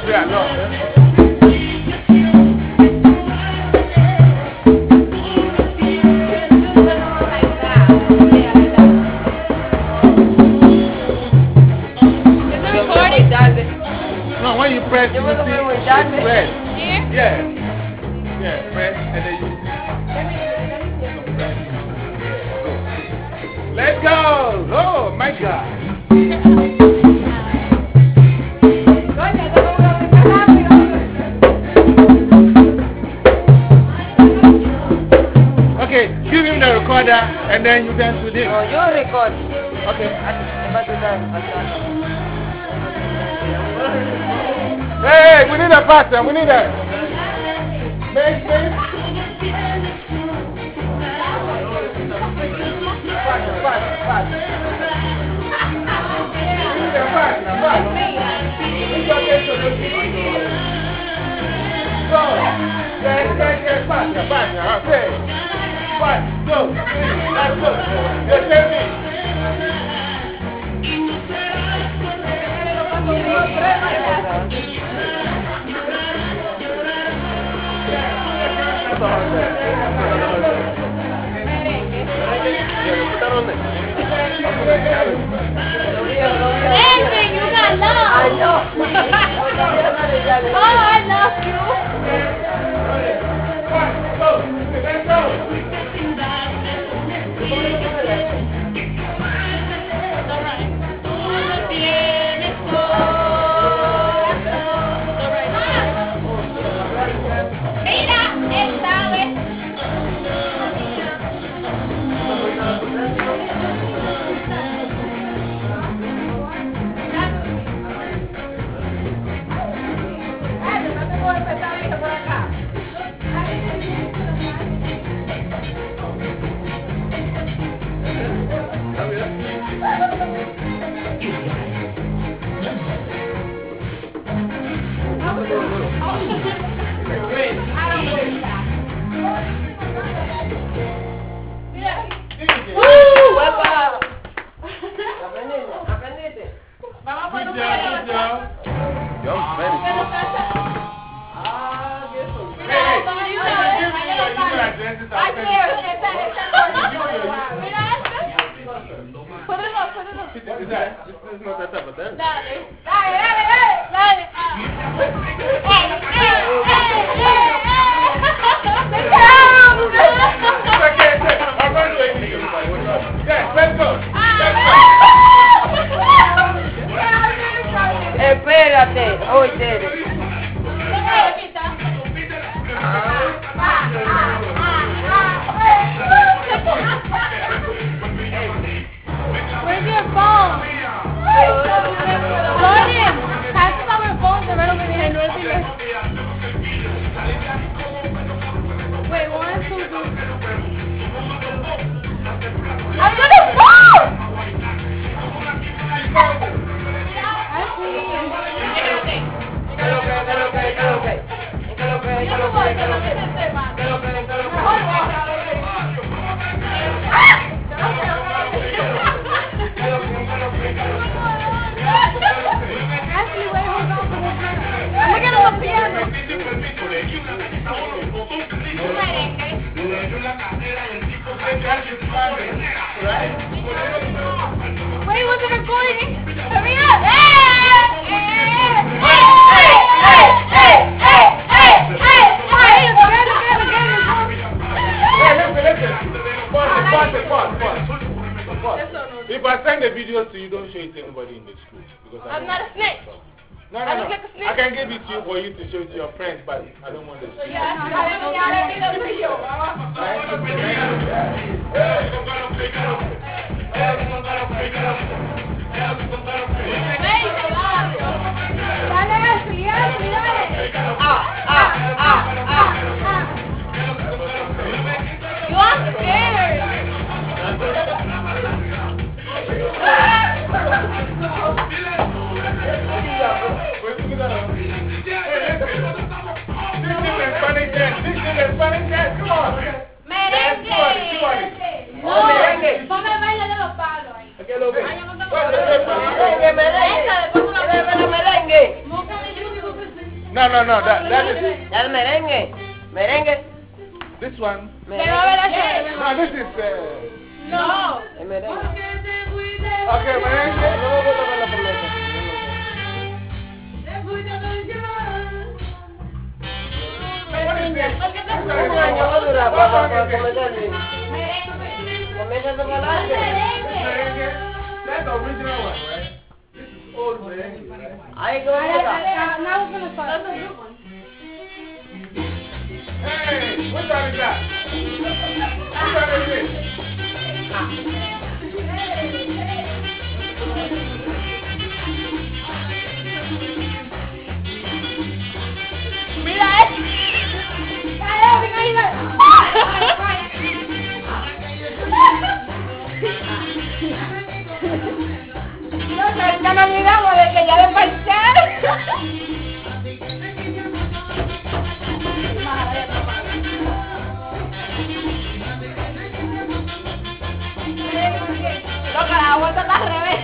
Yeah, no. No, when you press, you see it's red. Here? Yeah. Yeah, press and then you see. Let's go! Oh my God! Okay, give him the recorder and then you dance with him. No, you record. Okay. Hey, we need a partner. We need a. Make. Fast. We need a partner. Go. Get partner. Okay. 1, 2, 3. Let's go. You tell me. Anything, you got love. I know. Oh, I love you. Let's go. Mira, esta vez. Espérate, oye. Where's your phone? Jordan, pass us our phones and right over there. Wait, 1, 2, 3. I'm gonna fall! Ashley, wait, hold on. Look at the piano. Wait, was it recording? Hurry up! If I send the videos to you, don't show it to anybody in the school. Because I'm not a snitch. No. I can give it to you for you to show it to your friends, but I don't want to see it. You are scared. Merengue. No, ponme el baile de los palos ahí. Ay, yo no tengo. Merengue. Búscame YouTube. no. That is. El merengue. Merengue. This one. Pero a ver, No, this is. no. El merengue. Okay, merengue. No me gusta con la promesa. What is this? Un año va a durar para comenzar bien. Comienza a tocar Merengue. That's the original one, right? This is old merengue, right? Ahí que vamos a tocar. Now we're gonna start. That's a good one. Hey, which one is that? Which one is this? Mira, venga, no nos olvidamos de que ya de parchar. Loca, la vuelta está al revés.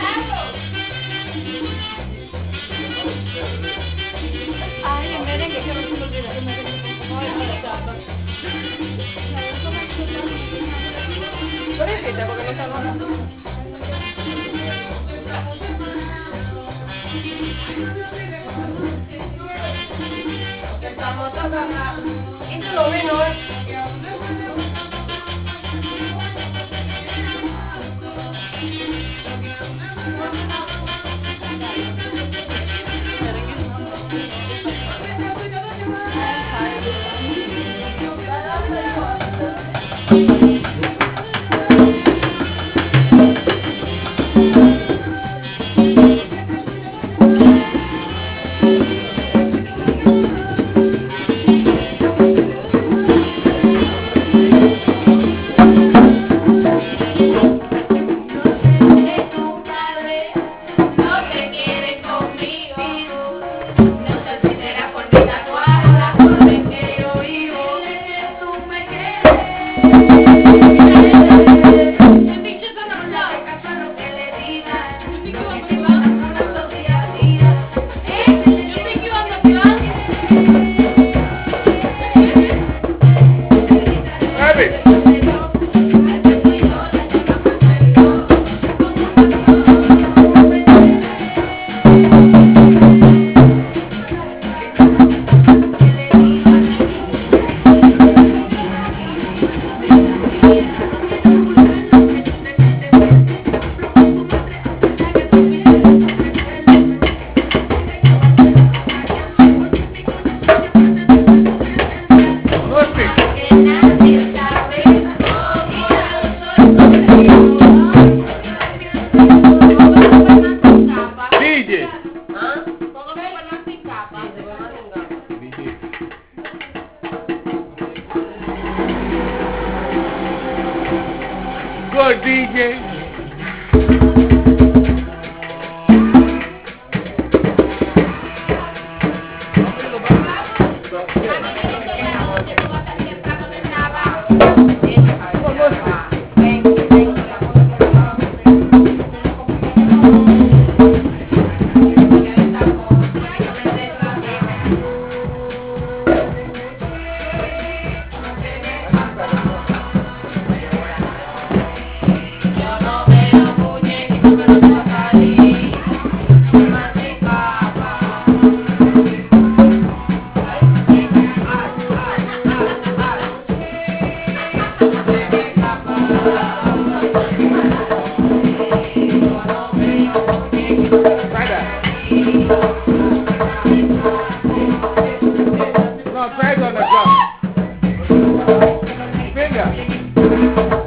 Ay, el merengue, que no se me olvida, el merengue. ¿Por qué hiciste? Porque no está hablando. Estamos tocando. Y tú lo vino, Good DJ. No, try it on the drum. Finger.